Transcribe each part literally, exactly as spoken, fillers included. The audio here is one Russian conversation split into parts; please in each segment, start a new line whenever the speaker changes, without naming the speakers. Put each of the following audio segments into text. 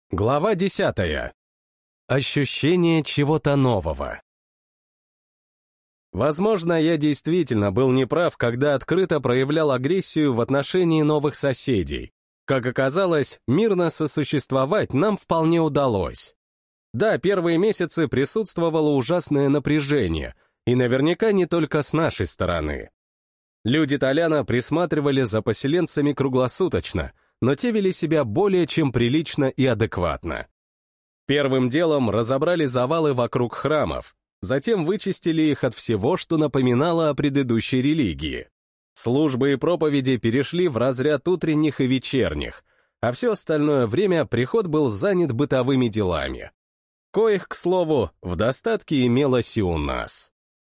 Глава десятая. Ощущение чего-то нового. Возможно, я действительно был неправ, когда открыто проявлял агрессию в отношении новых соседей. Как оказалось, мирно сосуществовать нам вполне удалось. Да, первые месяцы присутствовало ужасное напряжение, и наверняка не только с нашей стороны. Люди Толяна присматривали за поселенцами круглосуточно, но те вели себя более чем прилично и адекватно. Первым делом разобрали завалы вокруг храмов, затем вычистили их от всего, что напоминало о предыдущей религии. Службы и проповеди перешли в разряд утренних и вечерних, а все остальное время приход был занят бытовыми делами. Коих, к слову, в достатке имелось и у нас.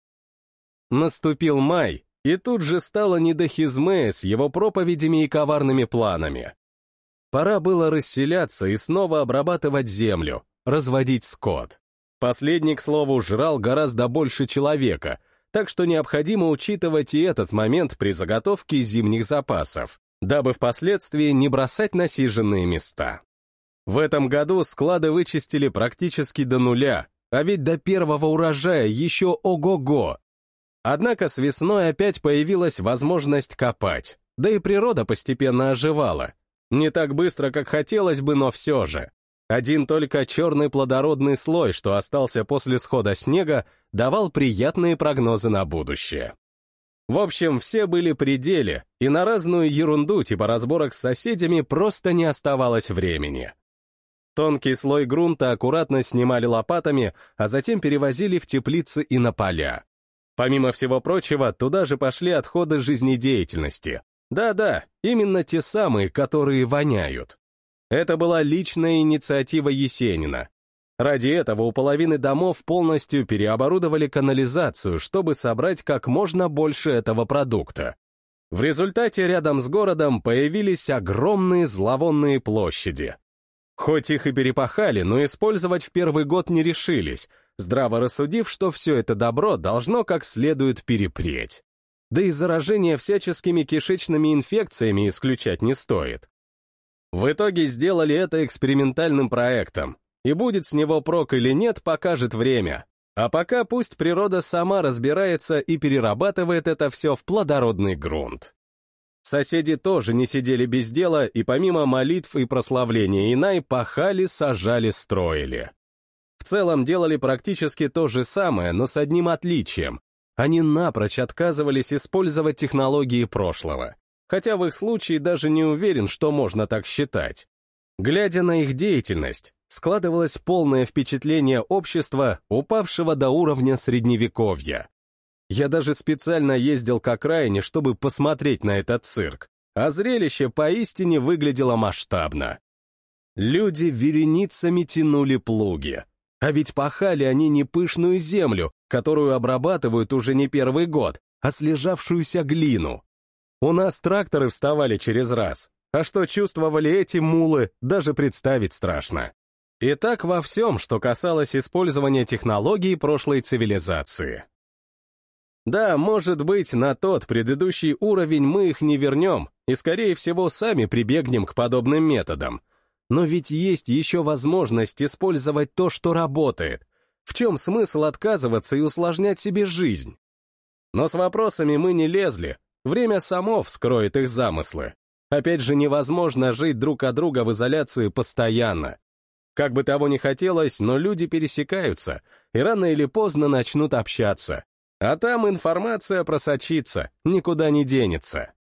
Наступил май, и тут же стало не до Хизмея с его проповедями и коварными планами. Пора было расселяться и снова обрабатывать землю, разводить скот. Последний, к слову, жрал гораздо больше человека, так что необходимо учитывать и этот момент при заготовке зимних запасов, дабы впоследствии не бросать насиженные места. В этом году склады вычистили практически до нуля, а ведь до первого урожая еще ого-го. Однако с весной опять появилась возможность копать, да и природа постепенно оживала. Не так быстро, как хотелось бы, но все же. Один только черный плодородный слой, что остался после схода снега, давал приятные прогнозы на будущее. В общем, все были при деле, и на разную ерунду типа разборок с соседями просто не оставалось времени. Тонкий слой грунта аккуратно снимали лопатами, а затем перевозили в теплицы и на поля. Помимо всего прочего, туда же пошли отходы жизнедеятельности. Да-да, именно те самые, которые воняют. Это была личная инициатива Есенина. Ради этого у половины домов полностью переоборудовали канализацию, чтобы собрать как можно больше этого продукта. В результате рядом с городом появились огромные зловонные площади. Хоть их и перепахали, но использовать в первый год не решились, здраво рассудив, что все это добро должно как следует перепреть. Да и заражение всяческими кишечными инфекциями исключать не стоит. В итоге сделали это экспериментальным проектом, и будет с него прок или нет, покажет время. А пока пусть природа сама разбирается и перерабатывает это все в плодородный грунт. Соседи тоже не сидели без дела, и помимо молитв и прославления Инай пахали, сажали, строили. В целом делали практически то же самое, но с одним отличием. Они напрочь отказывались использовать технологии прошлого, хотя в их случае даже не уверен, что можно так считать. Глядя на их деятельность, складывалось полное впечатление общества, упавшего до уровня средневековья. Я даже специально ездил к окраине, чтобы посмотреть на этот цирк, а зрелище поистине выглядело масштабно. Люди вереницами тянули плуги, а ведь пахали они не пышную землю, которую обрабатывают уже не первый год, а слежавшуюся глину. У нас тракторы вставали через раз, а что чувствовали эти мулы, даже представить страшно. И так во всем, что касалось использования технологий прошлой цивилизации. Да, может быть, на тот предыдущий уровень мы их не вернем, и, скорее всего, сами прибегнем к подобным методам. Но ведь есть еще возможность использовать то, что работает. В чем смысл отказываться и усложнять себе жизнь? Но с вопросами мы не лезли, время само вскроет их замыслы. Опять же, невозможно жить друг от друга в изоляции постоянно. Как бы того ни хотелось, но люди пересекаются, и рано или поздно начнут общаться. А там информация просочится, никуда не денется.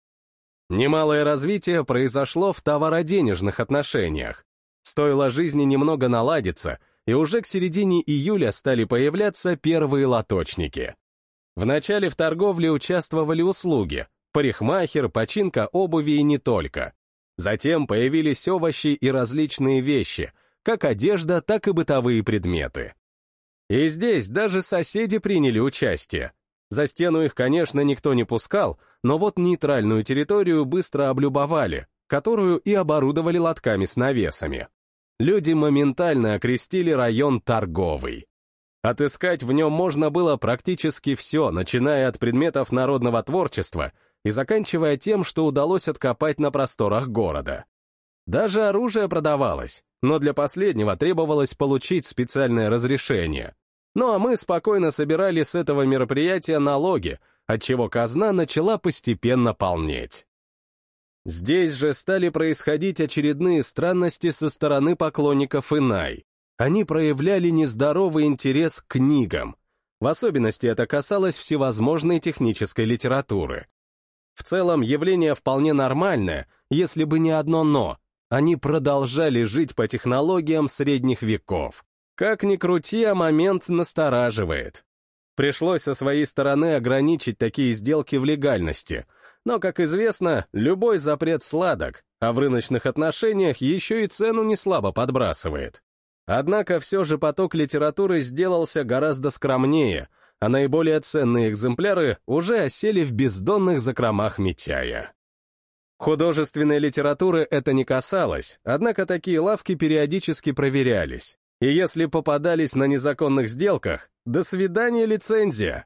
Немалое развитие произошло в товароденежных отношениях. Стоило жизни немного наладиться, и уже к середине июля стали появляться первые лоточники. Вначале в торговле участвовали услуги, парикмахер, починка обуви и не только. Затем появились овощи и различные вещи, как одежда, так и бытовые предметы. И здесь даже соседи приняли участие. За стену их, конечно, никто не пускал, но вот нейтральную территорию быстро облюбовали, которую и оборудовали лотками с навесами. Люди моментально окрестили район торговый. Отыскать в нем можно было практически все, начиная от предметов народного творчества и заканчивая тем, что удалось откопать на просторах города. Даже оружие продавалось, но для последнего требовалось получить специальное разрешение. Ну а мы спокойно собирали с этого мероприятия налоги, отчего казна начала постепенно полнеть. Здесь же стали происходить очередные странности со стороны поклонников Инай. Они проявляли нездоровый интерес к книгам. В особенности это касалось всевозможной технической литературы. В целом явление вполне нормальное, если бы не одно «но». Они продолжали жить по технологиям средних веков. Как ни крути, а момент настораживает. Пришлось со своей стороны ограничить такие сделки в легальности, но, как известно, любой запрет сладок, а в рыночных отношениях еще и цену неслабо подбрасывает. Однако все же поток литературы сделался гораздо скромнее, а наиболее ценные экземпляры уже осели в бездонных закромах Митяя. Художественной литературы это не касалось, однако такие лавки периодически проверялись. И если попадались на незаконных сделках, до свидания лицензия.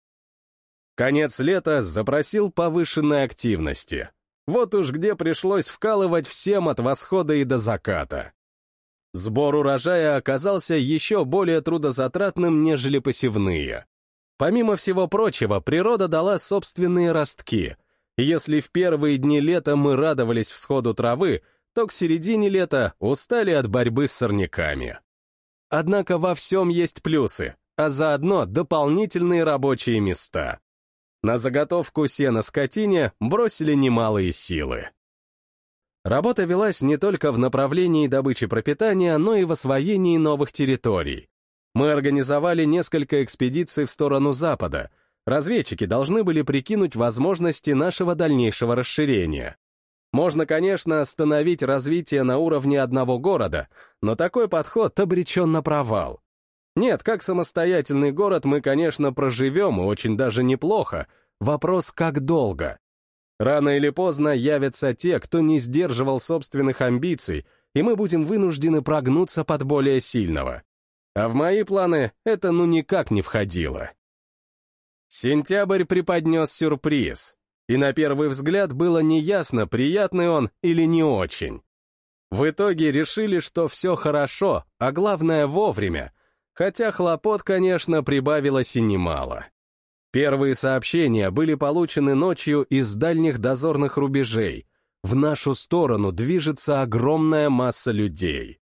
Конец лета запросил повышенной активности. Вот уж где пришлось вкалывать всем от восхода и до заката. Сбор урожая оказался еще более трудозатратным, нежели посевные. Помимо всего прочего, природа дала собственные ростки. И если в первые дни лета мы радовались всходу травы, то к середине лета устали от борьбы с сорняками. Однако во всем есть плюсы, а заодно дополнительные рабочие места. На заготовку сена скотине бросили немалые силы. Работа велась не только в направлении добычи пропитания, но и в освоении новых территорий. Мы организовали несколько экспедиций в сторону запада. Разведчики должны были прикинуть возможности нашего дальнейшего расширения. Можно, конечно, остановить развитие на уровне одного города, но такой подход обречен на провал. Нет, как самостоятельный город мы, конечно, проживем, и очень даже неплохо. Вопрос, как долго? Рано или поздно явятся те, кто не сдерживал собственных амбиций, и мы будем вынуждены прогнуться под более сильного. А в мои планы это ну никак не входило. Сентябрь преподнес сюрприз. И на первый взгляд было неясно, приятный он или не очень. В итоге решили, что все хорошо, а главное вовремя, хотя хлопот, конечно, прибавилось и немало. Первые сообщения были получены ночью из дальних дозорных рубежей. В нашу сторону движется огромная масса людей.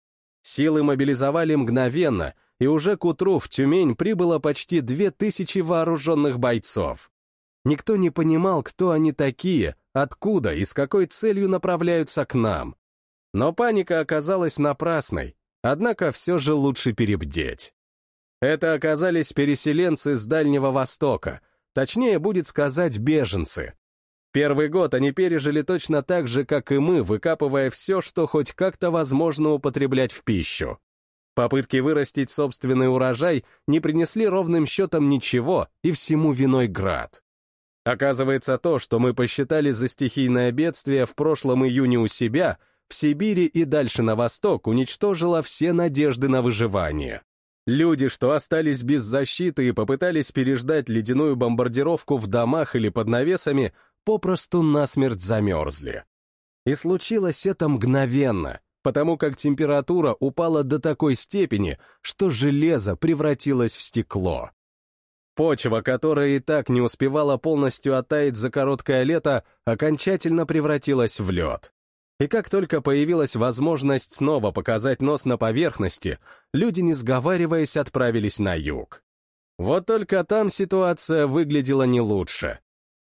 Силы мобилизовали мгновенно, и уже к утру в Тюмень прибыло почти две тысячи вооруженных бойцов. Никто не понимал, кто они такие, откуда и с какой целью направляются к нам. Но паника оказалась напрасной, однако все же лучше перебдеть. Это оказались переселенцы с Дальнего Востока, точнее будет сказать беженцы. Первый год они пережили точно так же, как и мы, выкапывая все, что хоть как-то возможно употреблять в пищу. Попытки вырастить собственный урожай не принесли ровным счетом ничего, и всему виной град. Оказывается, то, что мы посчитали за стихийное бедствие в прошлом июне у себя, в Сибири и дальше на восток уничтожило все надежды на выживание. Люди, что остались без защиты и попытались переждать ледяную бомбардировку в домах или под навесами, попросту насмерть замерзли. И случилось это мгновенно, потому как температура упала до такой степени, что железо превратилось в стекло. Почва, которая и так не успевала полностью оттаять за короткое лето, окончательно превратилась в лед. И как только появилась возможность снова показать нос на поверхности, люди, не сговариваясь, отправились на юг. Вот только там ситуация выглядела не лучше.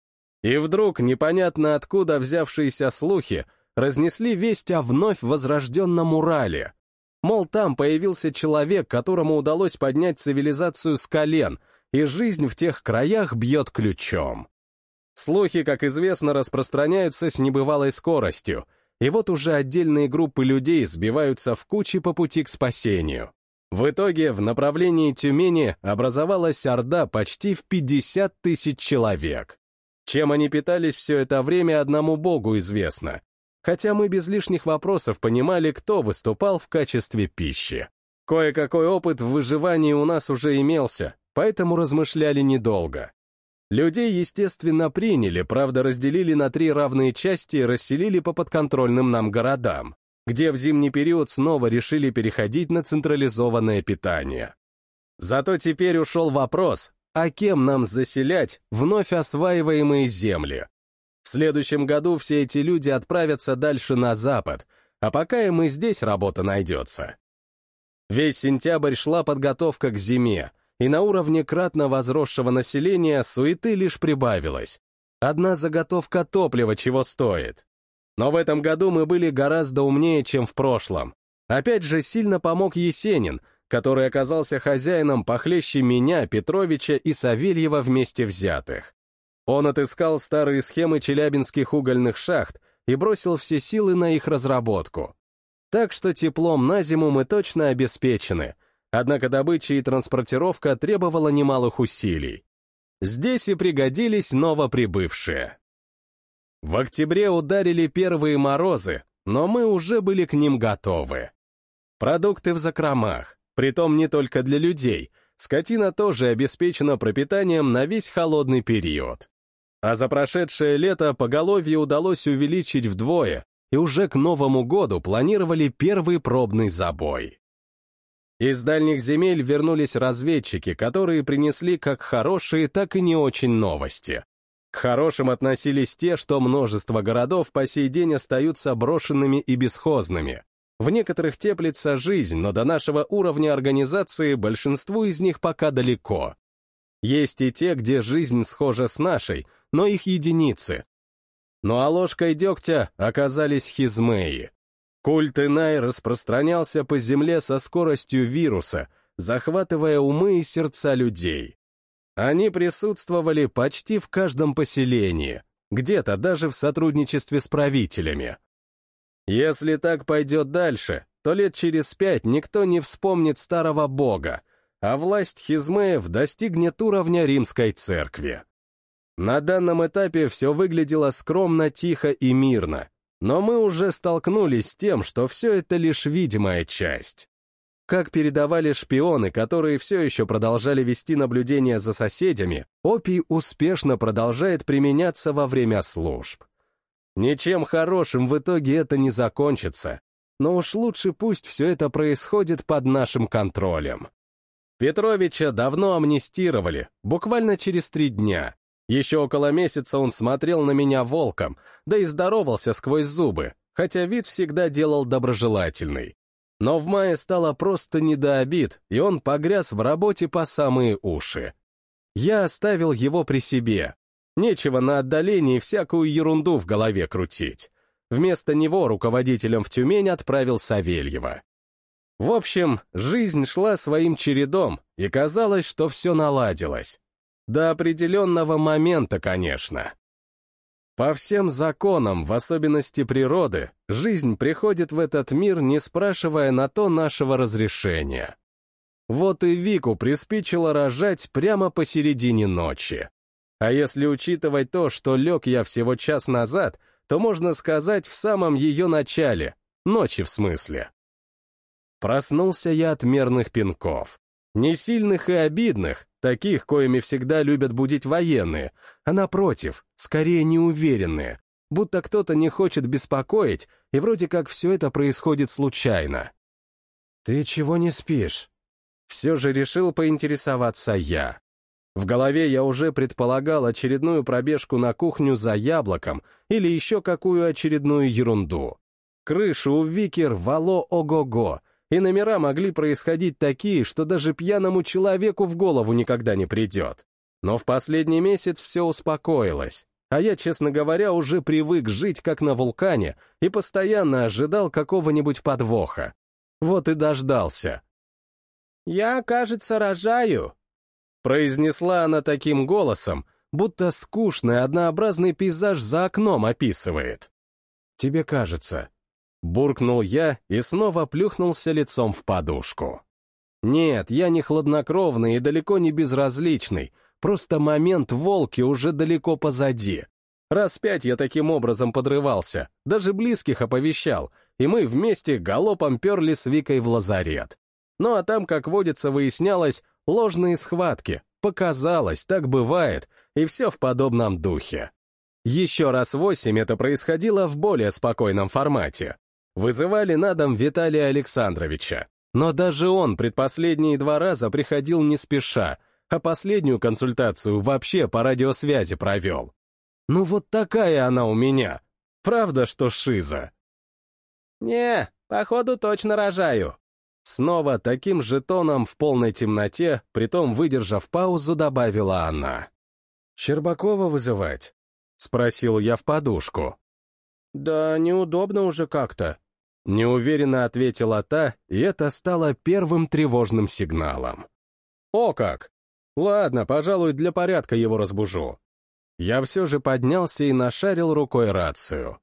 И вдруг, непонятно откуда взявшиеся слухи, разнесли весть о вновь возрожденном Урале. Мол, там появился человек, которому удалось поднять цивилизацию с колен, и жизнь в тех краях бьет ключом. Слухи, как известно, распространяются с небывалой скоростью, и вот уже отдельные группы людей сбиваются в кучи по пути к спасению. В итоге в направлении Тюмени образовалась орда почти в пятьдесят тысяч человек. Чем они питались все это время, одному богу известно, хотя мы без лишних вопросов понимали, кто выступал в качестве пищи. Кое-какой опыт в выживании у нас уже имелся, поэтому размышляли недолго. Людей, естественно, приняли, правда, разделили на три равные части и расселили по подконтрольным нам городам, где в зимний период снова решили переходить на централизованное питание. Зато теперь ушел вопрос, а кем нам заселять вновь осваиваемые земли? В следующем году все эти люди отправятся дальше на запад, а пока им и здесь работа найдется. Весь сентябрь шла подготовка к зиме, и на уровне кратно возросшего населения суеты лишь прибавилось. Одна заготовка топлива чего стоит. Но в этом году мы были гораздо умнее, чем в прошлом. Опять же, сильно помог Есенин, который оказался хозяином похлеще меня, Петровича и Савельева вместе взятых. Он отыскал старые схемы челябинских угольных шахт и бросил все силы на их разработку. Так что теплом на зиму мы точно обеспечены, однако добыча и транспортировка требовала немалых усилий. Здесь и пригодились новоприбывшие. В октябре ударили первые морозы, но мы уже были к ним готовы. Продукты в закромах, притом не только для людей, скотина тоже обеспечена пропитанием на весь холодный период. А за прошедшее лето поголовье удалось увеличить вдвое, и уже к Новому году планировали первый пробный забой. Из дальних земель вернулись разведчики, которые принесли как хорошие, так и не очень новости. К хорошим относились те, что множество городов по сей день остаются брошенными и бесхозными. В некоторых теплится жизнь, но до нашего уровня организации большинству из них пока далеко. Есть и те, где жизнь схожа с нашей, но их единицы. Ну а ложкой дегтя оказались хизмеи. Культ Инай распространялся по земле со скоростью вируса, захватывая умы и сердца людей. Они присутствовали почти в каждом поселении, где-то даже в сотрудничестве с правителями. Если так пойдет дальше, то лет через пять никто не вспомнит старого бога, а власть хизмеев достигнет уровня римской церкви. На данном этапе все выглядело скромно, тихо и мирно, но мы уже столкнулись с тем, что все это лишь видимая часть. Как передавали шпионы, которые все еще продолжали вести наблюдение за соседями, опий успешно продолжает применяться во время служб. Ничем хорошим в итоге это не закончится, но уж лучше пусть все это происходит под нашим контролем. Петровича давно амнистировали, буквально через три дня. Еще около месяца он смотрел на меня волком, да и здоровался сквозь зубы, хотя вид всегда делал доброжелательный. Но в мае стало просто не до обид, и он погряз в работе по самые уши. Я оставил его при себе. Нечего на отдалении всякую ерунду в голове крутить. Вместо него руководителем в Тюмень отправил Савельева. В общем, жизнь шла своим чередом, и казалось, что все наладилось. До определенного момента, конечно. По всем законам, в особенности природы, жизнь приходит в этот мир, не спрашивая на то нашего разрешения. Вот и Вику приспичило рожать прямо посередине ночи. А если учитывать то, что лег я всего час назад, то можно сказать в самом ее начале, ночи в смысле. Проснулся я от мерных пинков. Не сильных и обидных, таких, коими всегда любят будить военные, а напротив, скорее неуверенные, будто кто-то не хочет беспокоить, и вроде как все это происходит случайно. «Ты чего не спишь?» Все же решил поинтересоваться я. В голове я уже предполагал очередную пробежку на кухню за яблоком или еще какую очередную ерунду. Крышу у Вики рвало ого-го, и номера могли происходить такие, что даже пьяному человеку в голову никогда не придет. Но в последний месяц все успокоилось, а я, честно говоря, уже привык жить как на вулкане и постоянно ожидал какого-нибудь подвоха. Вот и дождался. «Я, кажется, рожаю», — произнесла она таким голосом, будто скучный однообразный пейзаж за окном описывает. «Тебе кажется». Буркнул я и снова плюхнулся лицом в подушку. Нет, я не хладнокровный и далеко не безразличный, просто момент волки уже далеко позади. Раз пять я таким образом подрывался, даже близких оповещал, и мы вместе галопом перли с Викой в лазарет. Ну а там, как водится, выяснялось, ложные схватки, показалось, так бывает, и все в подобном духе. Еще раз восемь это происходило в более спокойном формате. Вызывали на дом Виталия Александровича, но даже он предпоследние два раза приходил не спеша, а последнюю консультацию вообще по радиосвязи провел. Ну вот такая она у меня. Правда, что шиза? «Не, походу точно рожаю». Снова таким же тоном в полной темноте, притом выдержав паузу, добавила она. «Щербакова вызывать?» — спросил я в подушку. «Да неудобно уже как-то», — неуверенно ответила та, и это стало первым тревожным сигналом. «О как! Ладно, пожалуй, для порядка его разбужу». Я все же поднялся и нашарил рукой рацию.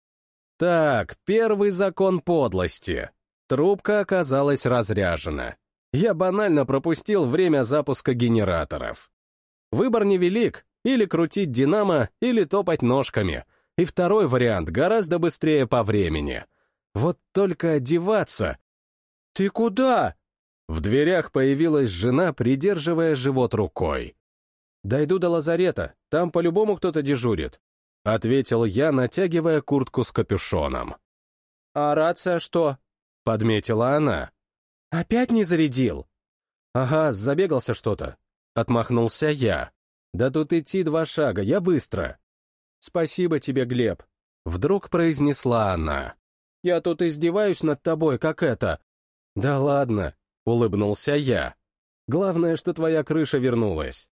Так, первый закон подлости. Трубка оказалась разряжена. Я банально пропустил время запуска генераторов. Выбор невелик, или крутить динамо, или топать ножками. И второй вариант гораздо быстрее по времени. Вот только одеваться... «Ты куда?» В дверях появилась жена, придерживая живот рукой. «Дойду до лазарета, там по-любому кто-то дежурит», — ответил я, натягивая куртку с капюшоном. «А рация что?» — подметила она. «Опять не зарядил?» «Ага, забегался что-то», — отмахнулся я. «Да тут идти два шага, я быстро». «Спасибо тебе, Глеб», — вдруг произнесла она. «Я тут издеваюсь над тобой, как это». «Да ладно», — улыбнулся я. «Главное, что твоя крыша вернулась».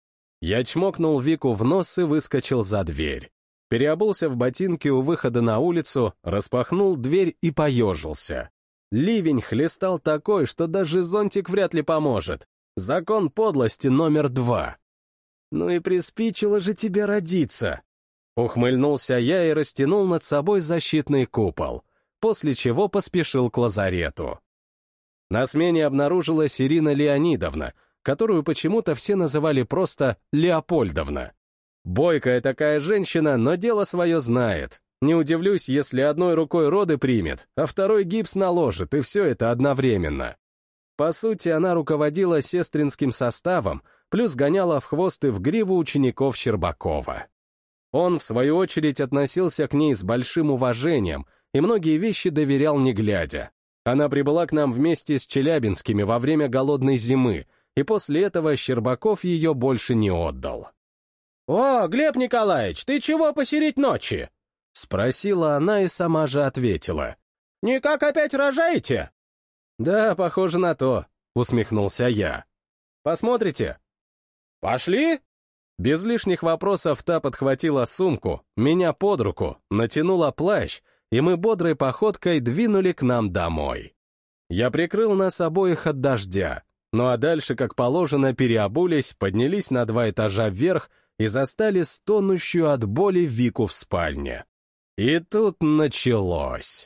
Я чмокнул Вику в нос и выскочил за дверь. Переобулся в ботинки у выхода на улицу, распахнул дверь и поежился. Ливень хлестал такой, что даже зонтик вряд ли поможет. Закон подлости номер два. «Ну и приспичило же тебе родиться!» Ухмыльнулся я и растянул над собой защитный купол, после чего поспешил к лазарету. На смене обнаружилась Ирина Леонидовна, которую почему-то все называли просто Леопольдовна. Бойкая такая женщина, но дело свое знает. Не удивлюсь, если одной рукой роды примет, а второй гипс наложит, и все это одновременно. По сути, она руководила сестринским составом, плюс гоняла в хвост и в гриву учеников Щербакова. Он, в свою очередь, относился к ней с большим уважением и многие вещи доверял не глядя. Она прибыла к нам вместе с челябинскими во время голодной зимы, и после этого Щербаков ее больше не отдал. «О, Глеб Николаевич, ты чего посередь ночи?» — спросила она и сама же ответила. «Никак опять рожаете?» «Да, похоже на то», — усмехнулся я. «Посмотрите?» «Пошли?» Без лишних вопросов та подхватила сумку, меня под руку, натянула плащ, и мы бодрой походкой двинули к нам домой. Я прикрыл нас обоих от дождя. Ну а дальше, как положено, переобулись, поднялись на два этажа вверх и застали стонущую от боли Вику в спальне. И тут началось.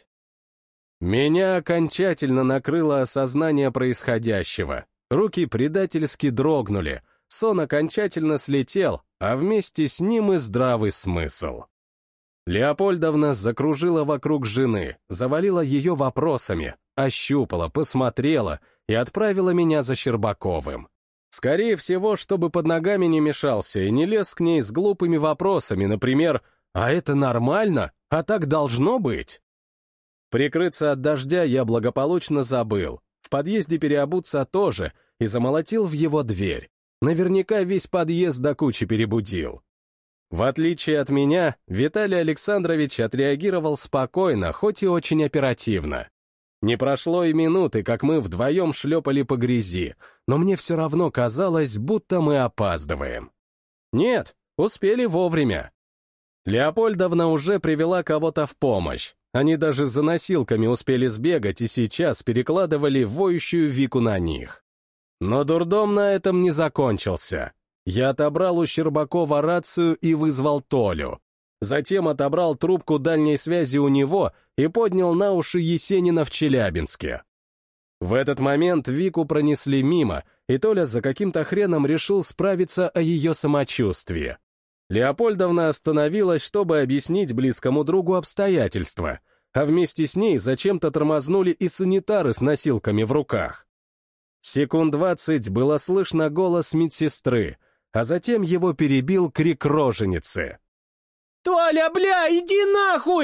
Меня окончательно накрыло осознание происходящего. Руки предательски дрогнули, сон окончательно слетел, а вместе с ним и здравый смысл. Леопольдовна закружила вокруг жены, завалила ее вопросами, ощупала, посмотрела и отправила меня за Щербаковым. Скорее всего, чтобы под ногами не мешался и не лез к ней с глупыми вопросами, например, «А это нормально? А так должно быть?» Прикрыться от дождя я благополучно забыл, в подъезде переобуться тоже и замолотил в его дверь. Наверняка весь подъезд до кучи перебудил. В отличие от меня, Виталий Александрович отреагировал спокойно, хоть и очень оперативно. Не прошло и минуты, как мы вдвоем шлепали по грязи, но мне все равно казалось, будто мы опаздываем. Нет, успели вовремя. Леопольдовна уже привела кого-то в помощь. Они даже за носилками успели сбегать и сейчас перекладывали воющую Вику на них. Но дурдом на этом не закончился. Я отобрал у Щербакова рацию и вызвал Толю. Затем отобрал трубку дальней связи у него и поднял на уши Есенина в Челябинске. В этот момент Вику пронесли мимо, и Толя за каким-то хреном решил справиться о ее самочувствии. Леопольдовна остановилась, чтобы объяснить близкому другу обстоятельства, а вместе с ней зачем-то тормознули и санитары с носилками в руках. Секунд двадцать было слышно голос медсестры, а затем его перебил крик роженицы. «Толя, бля, иди нахуй!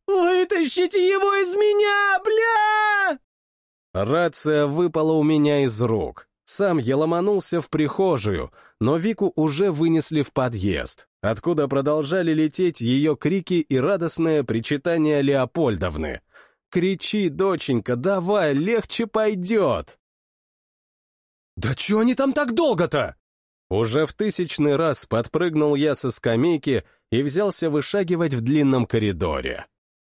«Вытащите его из меня, бля!»
Рация выпала у меня из рук. Сам я ломанулся в прихожую, но Вику уже вынесли в подъезд, откуда продолжали лететь ее крики и радостное причитание Леопольдовны. «Кричи, доченька, давай, легче пойдет!» «Да чё они там так долго-то?» Уже в тысячный раз подпрыгнул я со скамейки и взялся вышагивать в длинном коридоре.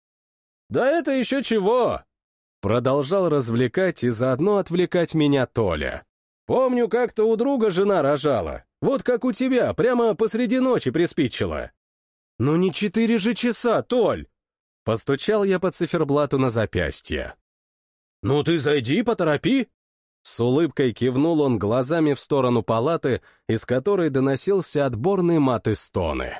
«Да это еще чего!» Продолжал развлекать и заодно отвлекать меня Толя. «Помню, как-то у друга жена рожала. Вот как у тебя, прямо посреди ночи приспичило». «Ну не четыре же часа, Толь!» Постучал я по циферблату на запястье. «Ну ты зайди, поторопи!» С улыбкой кивнул он глазами в сторону палаты, из которой доносился отборный мат и стоны.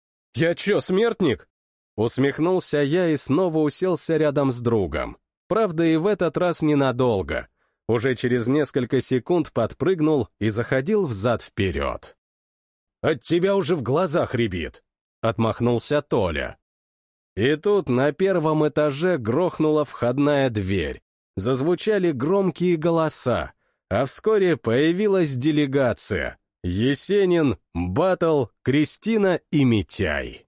«Я чё, смертник?» Усмехнулся я и снова уселся рядом с другом. Правда, и в этот раз ненадолго. Уже через несколько секунд подпрыгнул и заходил взад-вперед. «От тебя уже в глазах рябит», — отмахнулся Толя. И тут на первом этаже грохнула входная дверь. Зазвучали громкие голоса, а вскоре появилась делегация. Есенин, Батл, Кристина и Митяй.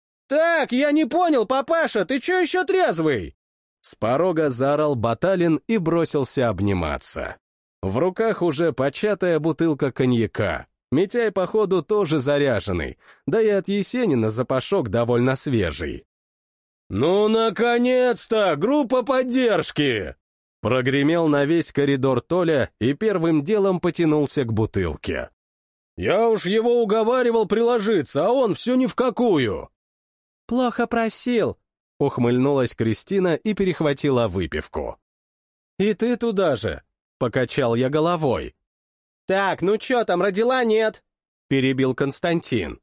«Так, я не понял, папаша, ты чё еще трезвый?»
С порога заорал Баталин и бросился обниматься. В руках уже початая бутылка коньяка. Митяй, походу, тоже заряженный, да и от Есенина запашок довольно свежий. «Ну, наконец-то! Группа поддержки!» Прогремел на весь коридор Толя и первым делом потянулся к бутылке. «Я уж его уговаривал приложиться, а он все ни в какую!»
«Плохо просил», —
ухмыльнулась Кристина и перехватила выпивку. «И ты туда же!» — покачал я головой.
«Так, ну чё там, родила, нет?»
— перебил Константин.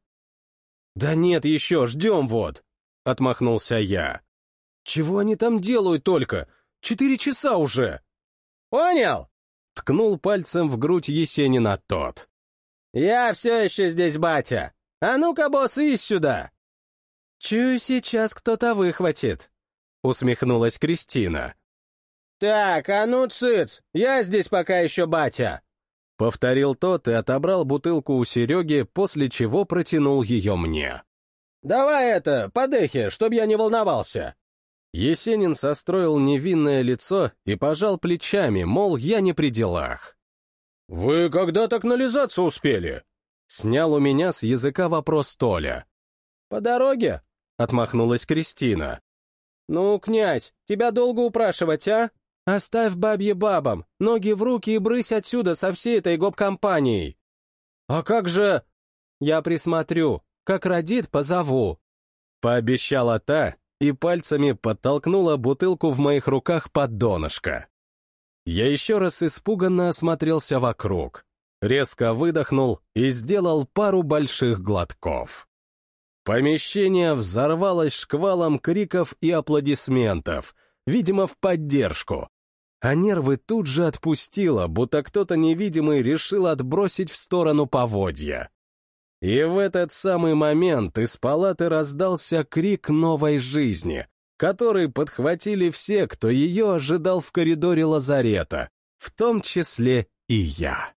«Да нет еще, ждем вот!» — отмахнулся я. «Чего они там делают только? Четыре часа уже!»
«Понял?»
— ткнул пальцем в грудь Есенина тот.
«Я все еще здесь, батя! А ну-ка, босс, ись сюда!»
«Чую, сейчас кто-то выхватит», — усмехнулась Кристина.
«Так, а ну, цыц, я здесь пока еще, батя!»
Повторил тот и отобрал бутылку у Сереги, после чего протянул ее мне.
«Давай это, подыхи, чтоб я не волновался!»
Есенин состроил невинное лицо и пожал плечами, мол, я не при делах. «Вы когда так нализаться успели?» Снял у меня с языка вопрос Толя.
«По дороге?»
— отмахнулась Кристина.
«Ну, князь, тебя долго упрашивать, а? Оставь бабье бабам, ноги в руки и брысь отсюда со всей этой гоп-компанией».
«А как же...»
«Я присмотрю, как родит, позову».
Пообещала та и пальцами подтолкнула бутылку в моих руках под донышко. Я еще раз испуганно осмотрелся вокруг, резко выдохнул и сделал пару больших глотков. Помещение взорвалось шквалом криков и аплодисментов, видимо, в поддержку. А нервы тут же отпустило, будто кто-то невидимый решил отбросить в сторону поводья. И в этот самый момент из палаты раздался крик новой жизни, который подхватили все, кто ее ожидал в коридоре лазарета, в том числе и я.